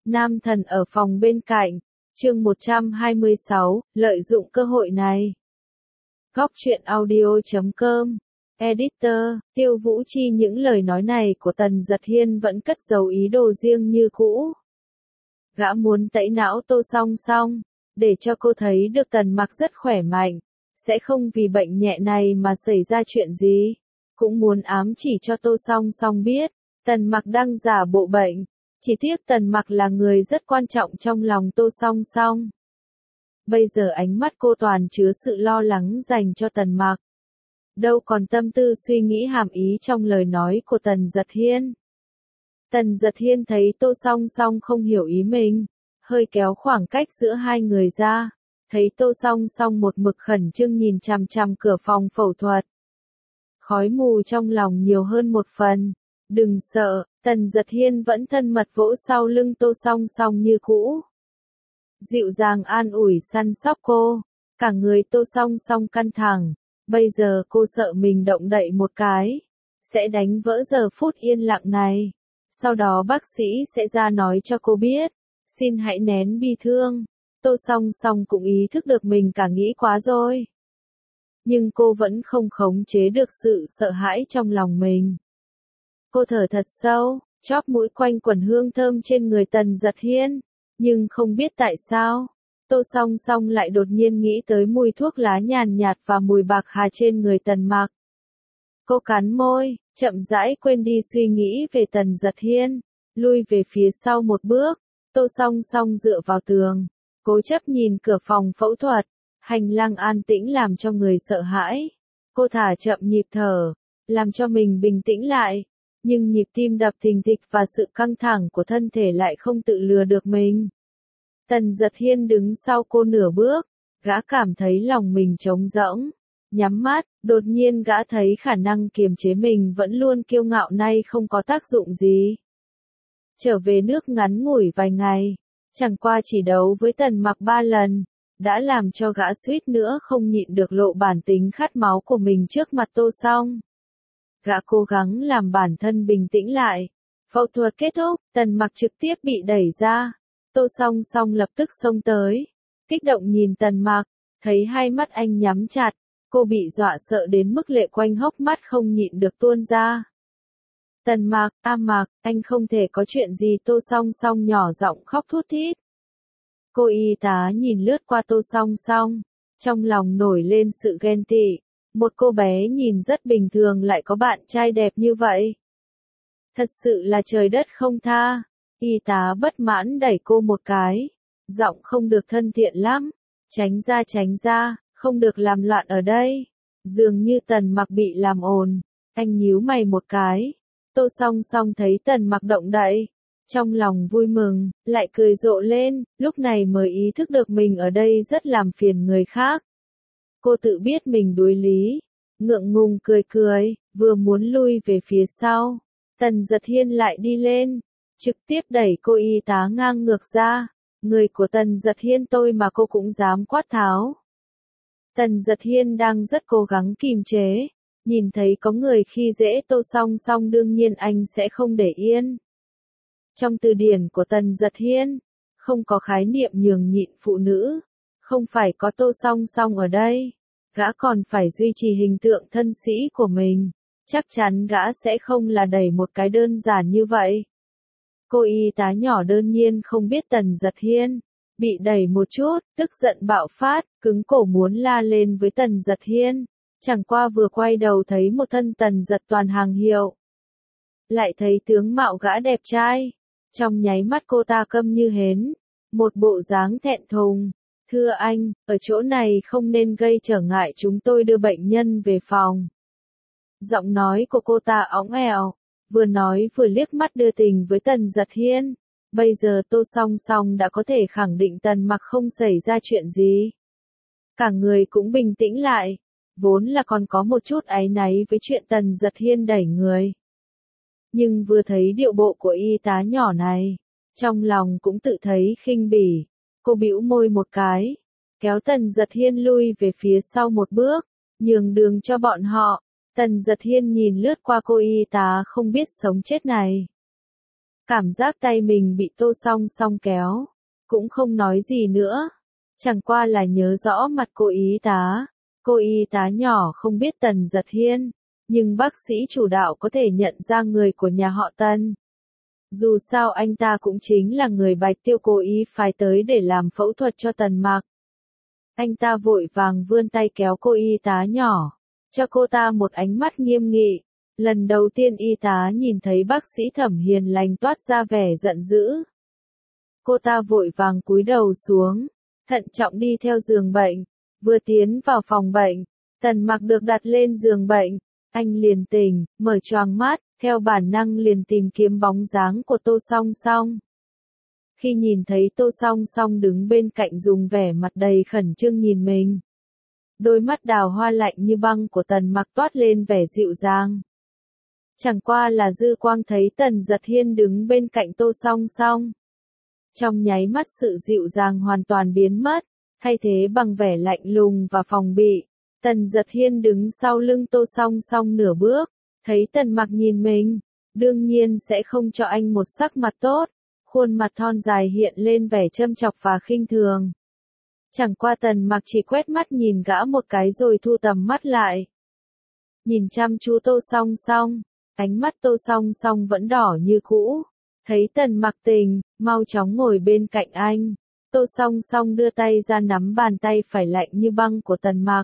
Nam thần ở phòng bên cạnh, chương 126, lợi dụng cơ hội này. Góc truyện audio.com, Editor, Tiêu Vũ Chi. Những lời nói này của Tần Dật Hiên vẫn cất giấu ý đồ riêng như cũ. Gã muốn tẩy não Tô Song Song, để cho cô thấy được Tần Mặc rất khỏe mạnh, sẽ không vì bệnh nhẹ này mà xảy ra chuyện gì. Cũng muốn ám chỉ cho Tô Song Song biết, Tần Mặc đang giả bộ bệnh. Chỉ tiếc Tần Mặc là người rất quan trọng trong lòng Tô Song Song. Bây giờ ánh mắt cô toàn chứa sự lo lắng dành cho Tần Mặc. Đâu còn tâm tư suy nghĩ hàm ý trong lời nói của Tần Dật Hiên. Tần Dật Hiên thấy Tô Song Song không hiểu ý mình, hơi kéo khoảng cách giữa hai người ra, thấy Tô Song Song một mực khẩn trương nhìn chằm chằm cửa phòng phẫu thuật. Khói mù trong lòng nhiều hơn một phần. Đừng sợ, Tần Dật Hiên vẫn thân mật vỗ sau lưng Tô Song Song như cũ. Dịu dàng an ủi săn sóc cô, cả người Tô Song Song căng thẳng, bây giờ cô sợ mình động đậy một cái, sẽ đánh vỡ giờ phút yên lặng này. Sau đó bác sĩ sẽ ra nói cho cô biết, xin hãy nén bi thương. Tô Song Song cũng ý thức được mình cả nghĩ quá rồi. Nhưng cô vẫn không khống chế được sự sợ hãi trong lòng mình. Cô thở thật sâu, chóp mũi quanh quẩn hương thơm trên người Tần Dật Hiên, nhưng không biết tại sao, Tô Song Song lại đột nhiên nghĩ tới mùi thuốc lá nhàn nhạt và mùi bạc hà trên người Tần Mặc. Cô cắn môi, chậm rãi quên đi suy nghĩ về Tần Dật Hiên, lui về phía sau một bước. Tô Song Song dựa vào tường, cố chấp nhìn cửa phòng phẫu thuật, hành lang an tĩnh làm cho người sợ hãi. Cô thả chậm nhịp thở, làm cho mình bình tĩnh lại. Nhưng nhịp tim đập thình thịch và sự căng thẳng của thân thể lại không tự lừa được mình. Tần Dật Hiên đứng sau cô nửa bước, gã cảm thấy lòng mình trống rỗng. Nhắm mắt, đột nhiên gã thấy khả năng kiềm chế mình vẫn luôn kiêu ngạo nay không có tác dụng gì. Trở về nước ngắn ngủi vài ngày, chẳng qua chỉ đấu với Tần Mặc 3 lần, đã làm cho gã suýt nữa không nhịn được lộ bản tính khát máu của mình trước mặt Tô Song. Gã cố gắng làm bản thân bình tĩnh lại. Phẫu thuật kết thúc, Tần Mặc trực tiếp bị đẩy ra. Tô Song Song lập tức xông tới, kích động nhìn Tần Mặc, thấy hai mắt anh nhắm chặt, cô bị dọa sợ đến mức lệ quanh hốc mắt không nhịn được tuôn ra. Tần Mặc, Mặc, anh không thể có chuyện gì. Tô Song Song nhỏ giọng khóc thút thít. Cô y tá nhìn lướt qua Tô Song Song, trong lòng nổi lên sự ghen tị. Một cô bé nhìn rất bình thường lại có bạn trai đẹp như vậy. Thật sự là trời đất không tha. Y tá bất mãn đẩy cô một cái. Giọng không được thân thiện lắm. Tránh ra, không được làm loạn ở đây. Dường như Tần Mặc bị làm ồn. Anh nhíu mày một cái. Tô Song Song thấy Tần Mặc động đậy. Trong lòng vui mừng, lại cười rộ lên, lúc này mới ý thức được mình ở đây rất làm phiền người khác. Cô tự biết mình đuối lý, ngượng ngùng cười, vừa muốn lui về phía sau. Tần Dật Hiên lại đi lên, trực tiếp đẩy cô y tá ngang ngược ra. Người của Tần Dật Hiên tôi mà cô cũng dám quát tháo. Tần Dật Hiên đang rất cố gắng kìm chế, nhìn thấy có người khi dễ Tô Song Song đương nhiên anh sẽ không để yên. Trong từ điển của Tần Dật Hiên, không có khái niệm nhường nhịn phụ nữ. Không phải có Tô Song Song ở đây, gã còn phải duy trì hình tượng thân sĩ của mình. Chắc chắn gã sẽ không là đẩy một cái đơn giản như vậy. Cô y tá nhỏ đương nhiên không biết Tần Dật Hiên bị đẩy một chút, tức giận bạo phát, cứng cổ muốn la lên với Tần Dật Hiên. Chẳng qua vừa quay đầu thấy một thân Tần Dật toàn hàng hiệu. Lại thấy tướng mạo gã đẹp trai. Trong nháy mắt cô ta câm như hến. Một bộ dáng thẹn thùng. Thưa anh, ở chỗ này không nên gây trở ngại chúng tôi đưa bệnh nhân về phòng. Giọng nói của cô ta óng ẻo, vừa nói vừa liếc mắt đưa tình với Tần Dật Hiên. Bây giờ Tô Song Song đã có thể khẳng định Tần Mặc không xảy ra chuyện gì. Cả người cũng bình tĩnh lại, vốn là còn có một chút áy náy với chuyện Tần Dật Hiên đẩy người. Nhưng vừa thấy điệu bộ của y tá nhỏ này, trong lòng cũng tự thấy khinh bỉ. Cô bĩu môi một cái, kéo Tần Dật Hiên lui về phía sau một bước, nhường đường cho bọn họ. Tần Dật Hiên nhìn lướt qua cô y tá không biết sống chết này. Cảm giác tay mình bị Tô Song Song kéo. Cũng không nói gì nữa. Chẳng qua là nhớ rõ mặt cô y tá. Cô y tá nhỏ không biết Tần Giật Hiên. Nhưng bác sĩ chủ đạo có thể nhận ra người của nhà họ Tần. Dù sao anh ta cũng chính là người Bạch Tiêu cố ý phái tới để làm phẫu thuật cho Tần Mặc. Anh ta vội vàng vươn tay kéo cô y tá nhỏ, cho cô ta một ánh mắt nghiêm nghị. Lần đầu tiên y tá nhìn thấy bác sĩ Thẩm hiền lành toát ra vẻ giận dữ. Cô ta vội vàng cúi đầu xuống, thận trọng đi theo giường bệnh. Vừa tiến vào phòng bệnh, Tần Mặc được đặt lên giường bệnh. Anh liền tỉnh, mở choàng mắt, theo bản năng liền tìm kiếm bóng dáng của Tô Song Song. Khi nhìn thấy Tô Song Song đứng bên cạnh dùng vẻ mặt đầy khẩn trương nhìn mình. Đôi mắt đào hoa lạnh như băng của Tần Mặc toát lên vẻ dịu dàng. Chẳng qua là dư quang thấy Tần Giật Hiên đứng bên cạnh Tô Song Song. Trong nháy mắt sự dịu dàng hoàn toàn biến mất, thay thế bằng vẻ lạnh lùng và phòng bị. Tần Giật Hiên đứng sau lưng Tô Song Song nửa bước, thấy Tần Mặc nhìn mình, đương nhiên sẽ không cho anh một sắc mặt tốt, khuôn mặt thon dài hiện lên vẻ châm chọc và khinh thường. Chẳng qua Tần Mặc chỉ quét mắt nhìn gã một cái rồi thu tầm mắt lại. Nhìn chăm chú Tô Song Song, ánh mắt Tô Song Song vẫn đỏ như cũ, thấy Tần Mặc tỉnh, mau chóng ngồi bên cạnh anh. Tô Song Song đưa tay ra nắm bàn tay phải lạnh như băng của Tần Mặc.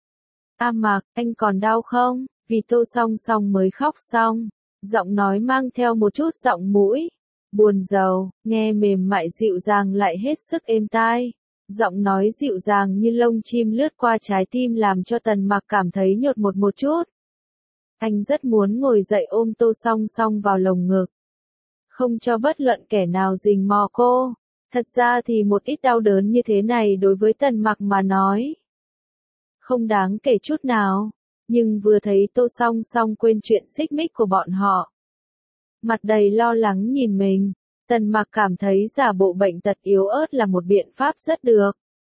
A Mặc, anh còn đau không? Vì Tô Song Song mới khóc xong, giọng nói mang theo một chút giọng mũi buồn rầu, nghe mềm mại dịu dàng lại hết sức êm tai. Giọng nói dịu dàng như lông chim lướt qua trái tim làm cho Tần Mặc cảm thấy nhột một chút. Anh rất muốn ngồi dậy ôm Tô Song Song vào lồng ngực, không cho bất luận kẻ nào rình mò cô. Thật ra thì một ít đau đớn như thế này đối với Tần Mặc mà nói không đáng kể chút nào, nhưng vừa thấy Tô Song Song quên chuyện xích mích của bọn họ, mặt đầy lo lắng nhìn mình, Tần Mặc cảm thấy giả bộ bệnh tật yếu ớt là một biện pháp rất được.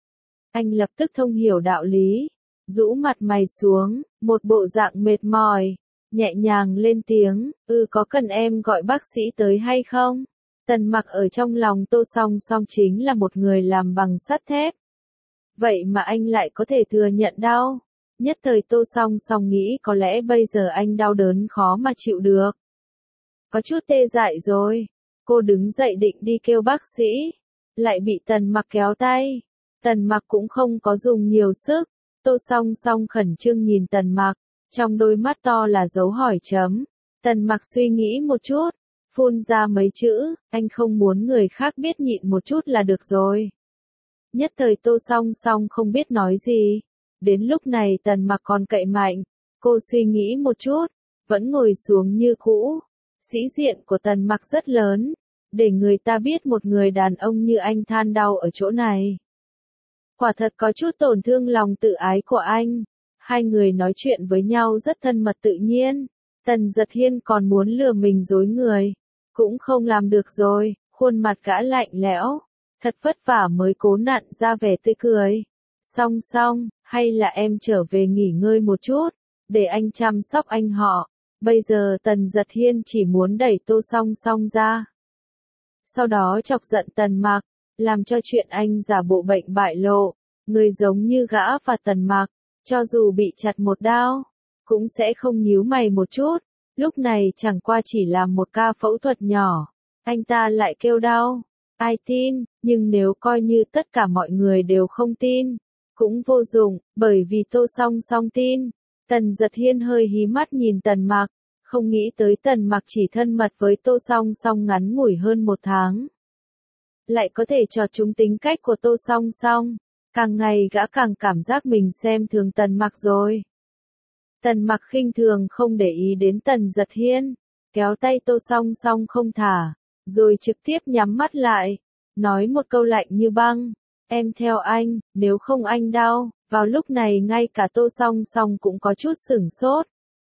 Anh lập tức thông hiểu đạo lý, rũ mặt mày xuống, một bộ dạng mệt mỏi, nhẹ nhàng lên tiếng, có cần em gọi bác sĩ tới hay không? Tần Mặc ở trong lòng Tô Song Song chính là một người làm bằng sắt thép. Vậy mà anh lại có thể thừa nhận đau. Nhất thời Tô Song Song nghĩ có lẽ bây giờ anh đau đớn khó mà chịu được. Có chút tê dại rồi. Cô đứng dậy định đi kêu bác sĩ. Lại bị Tần Mặc kéo tay. Tần Mặc cũng không có dùng nhiều sức. Tô Song Song khẩn trương nhìn Tần Mặc. Trong đôi mắt to là dấu hỏi chấm. Tần Mặc suy nghĩ một chút. Phun ra mấy chữ, anh không muốn người khác biết nhịn một chút là được rồi. Nhất thời Tô Song Song không biết nói gì. Đến lúc này Tần Mặc còn cậy mạnh. Cô suy nghĩ một chút, vẫn ngồi xuống như cũ. Sĩ diện của Tần Mặc rất lớn, để người ta biết một người đàn ông như anh than đau ở chỗ này. Quả thật có chút tổn thương lòng tự ái của anh. Hai người nói chuyện với nhau rất thân mật tự nhiên. Tần Giật Hiên còn muốn lừa mình dối người, cũng không làm được rồi, khuôn mặt gã lạnh lẽo, thật vất vả mới cố nặn ra vẻ tươi cười. Song Song, hay là em trở về nghỉ ngơi một chút, để anh chăm sóc anh họ. Bây giờ Tần Giật Hiên chỉ muốn đẩy Tô Song Song ra. Sau đó chọc giận Tần Mặc, làm cho chuyện anh giả bộ bệnh bại lộ. Người giống như gã và Tần Mặc, cho dù bị chặt một đao, cũng sẽ không nhíu mày một chút. Lúc này chẳng qua chỉ là một ca phẫu thuật nhỏ, anh ta lại kêu đau. Ai tin, nhưng nếu coi như tất cả mọi người đều không tin, cũng vô dụng, bởi vì Tô Song Song tin. Tần Giật Hiên hơi hí mắt nhìn Tần Mặc, không nghĩ tới Tần Mặc chỉ thân mật với Tô Song Song ngắn ngủi hơn 1 tháng. Lại có thể chọt trúng tính cách của Tô Song Song, càng ngày gã càng cảm giác mình xem thường Tần Mặc rồi. Tần Mặc khinh thường không để ý đến Tần Giật Hiên, kéo tay Tô Song Song không thả, rồi trực tiếp nhắm mắt lại, nói một câu lạnh như băng, em theo anh, nếu không anh đau. Vào lúc này ngay cả Tô Song Song cũng có chút sửng sốt.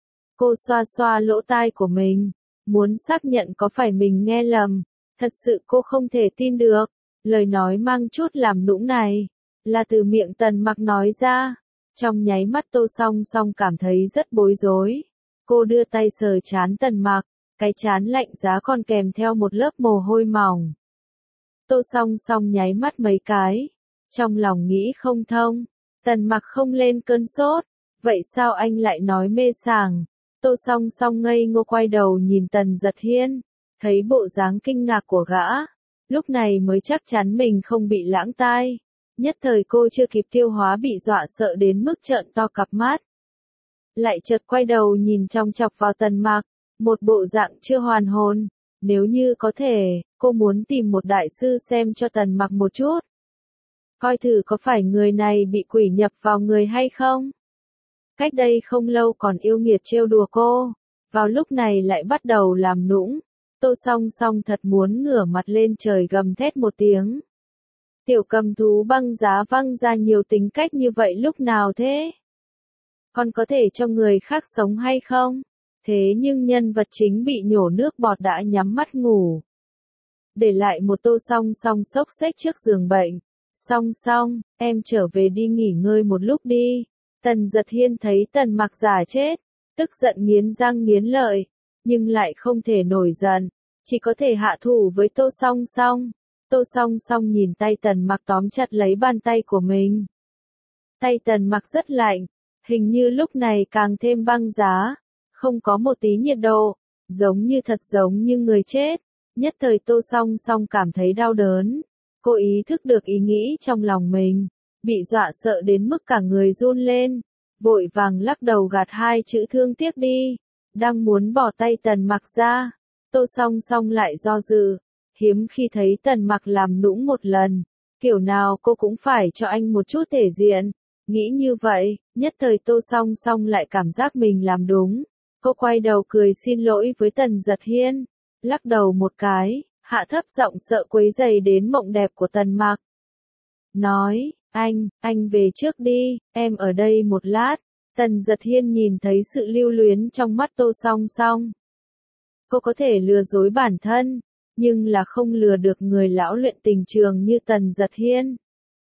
Cô xoa xoa lỗ tai của mình, muốn xác nhận có phải mình nghe lầm. Thật sự cô không thể tin được, lời nói mang chút làm nũng này, là từ miệng Tần Mặc nói ra. Trong nháy mắt Tô Song Song cảm thấy rất bối rối. Cô đưa tay sờ trán Tần Mặc, cái trán lạnh giá còn kèm theo một lớp mồ hôi mỏng. Tô Song Song nháy mắt mấy cái, trong lòng nghĩ không thông, Tần Mặc không lên cơn sốt, vậy sao anh lại nói mê sảng? Tô Song Song ngây ngô quay đầu nhìn Tần Giật Hiên, thấy bộ dáng kinh ngạc của gã, lúc này mới chắc chắn mình không bị lãng tai. Nhất thời cô chưa kịp tiêu hóa bị dọa sợ đến mức trợn to cặp mắt. Lại chợt quay đầu nhìn chòng chọc vào Tần Mặc, một bộ dạng chưa hoàn hồn. Nếu như có thể, cô muốn tìm một đại sư xem cho Tần Mặc một chút. Coi thử có phải người này bị quỷ nhập vào người hay không? Cách đây không lâu còn yêu nghiệt trêu đùa cô, vào lúc này lại bắt đầu làm nũng. Tô Song Song thật muốn ngửa mặt lên trời gầm thét một tiếng. Tiểu cầm thú băng giá văng ra nhiều tính cách như vậy lúc nào thế? Còn có thể cho người khác sống hay không? Thế nhưng nhân vật chính bị nhổ nước bọt đã nhắm mắt ngủ. Để lại một Tô Song Song xốc xếch trước giường bệnh. Song Song, em trở về đi nghỉ ngơi một lúc đi. Tần Giật Hiên thấy Tần Mặc giả chết, tức giận nghiến răng nghiến lợi, nhưng lại không thể nổi giận, chỉ có thể hạ thủ với Tô Song Song. Tô Song Song nhìn tay Tần Mặc tóm chặt lấy bàn tay của mình. Tay Tần Mặc rất lạnh, hình như lúc này càng thêm băng giá, không có một tí nhiệt độ, giống như người chết. Nhất thời Tô Song Song cảm thấy đau đớn, cô ý thức được ý nghĩ trong lòng mình, bị dọa sợ đến mức cả người run lên, vội vàng lắc đầu gạt hai chữ thương tiếc đi, đang muốn bỏ tay Tần Mặc ra, Tô Song Song lại do dự, hiếm khi thấy Tần Mặc làm nũng một lần, kiểu nào cô cũng phải cho anh một chút thể diện, nghĩ như vậy, nhất thời Tô Song Song lại cảm giác mình làm đúng, cô quay đầu cười xin lỗi với Tần Giật Hiên, lắc đầu một cái, hạ thấp giọng sợ quấy rầy đến mộng đẹp của Tần Mặc. Nói, anh về trước đi, em ở đây một lát. Tần Giật Hiên nhìn thấy sự lưu luyến trong mắt Tô Song Song. Cô có thể lừa dối bản thân, nhưng là không lừa được người lão luyện tình trường như Tần Giật Hiên.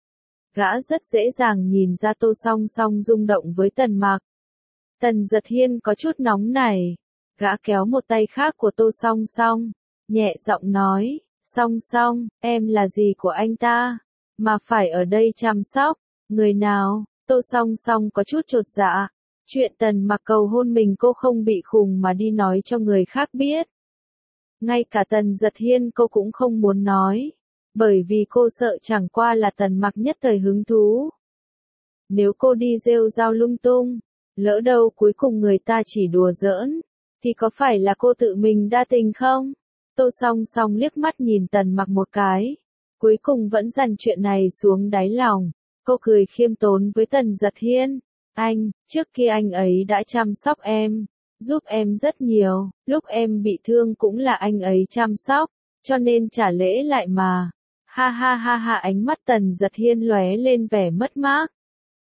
Gã rất dễ dàng nhìn ra Tô Song Song rung động với Tần Mặc. Tần Giật Hiên có chút nóng nảy, gã kéo một tay khác của Tô Song Song, nhẹ giọng nói, Song Song, em là gì của anh ta, mà phải ở đây chăm sóc, người nào? Tô Song Song có chút chột dạ, chuyện Tần Mặc cầu hôn mình cô không bị khùng mà đi nói cho người khác biết. Ngay cả Tần Giật Hiên cô cũng không muốn nói, bởi vì cô sợ chẳng qua là Tần Mặc nhất thời hứng thú. Nếu cô đi rêu rao lung tung, lỡ đâu cuối cùng người ta chỉ đùa giỡn, thì có phải là cô tự mình đa tình không? Tô Song Song liếc mắt nhìn Tần Mặc một cái, cuối cùng vẫn dằn chuyện này xuống đáy lòng. Cô cười khiêm tốn với Tần Giật Hiên, trước kia anh ấy đã chăm sóc em, giúp em rất nhiều, lúc em bị thương cũng là anh ấy chăm sóc, cho nên trả lễ lại mà. Ha ha ha ha, ánh mắt Tần Giật Hiên lóe lên vẻ mất mát.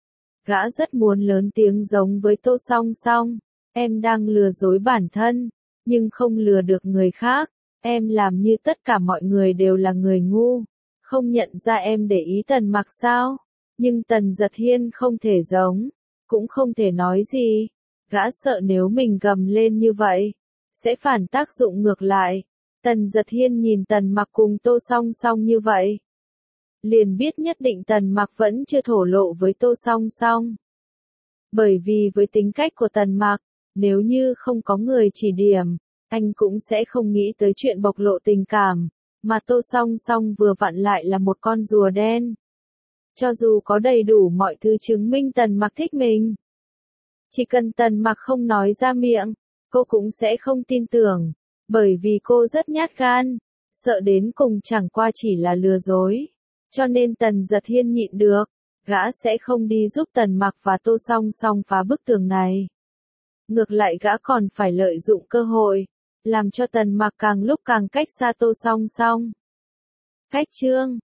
Gã rất muốn lớn tiếng giống với Tô Song Song, em đang lừa dối bản thân, nhưng không lừa được người khác, em làm như tất cả mọi người đều là người ngu, không nhận ra em để ý Tần Mặc sao? Nhưng Tần Giật Hiên không thể giống, cũng không thể nói gì, gã sợ nếu mình gầm lên như vậy, sẽ phản tác dụng ngược lại. Tần Giật Hiên nhìn Tần Mặc cùng Tô Song Song như vậy, liền biết nhất định Tần Mặc vẫn chưa thổ lộ với Tô Song Song. Bởi vì với tính cách của Tần Mặc, nếu như không có người chỉ điểm, anh cũng sẽ không nghĩ tới chuyện bộc lộ tình cảm, mà Tô Song Song vừa vặn lại là một con rùa đen. Cho dù có đầy đủ mọi thứ chứng minh Tần Mặc thích mình, chỉ cần Tần Mặc không nói ra miệng, cô cũng sẽ không tin tưởng, bởi vì cô rất nhát gan, sợ đến cùng chẳng qua chỉ là lừa dối. Cho nên Tần Giật Hiên nhịn được, gã sẽ không đi giúp Tần Mặc và Tô Song Song phá bức tường này. Ngược lại gã còn phải lợi dụng cơ hội, làm cho Tần Mặc càng lúc càng cách xa Tô Song Song. Khách chương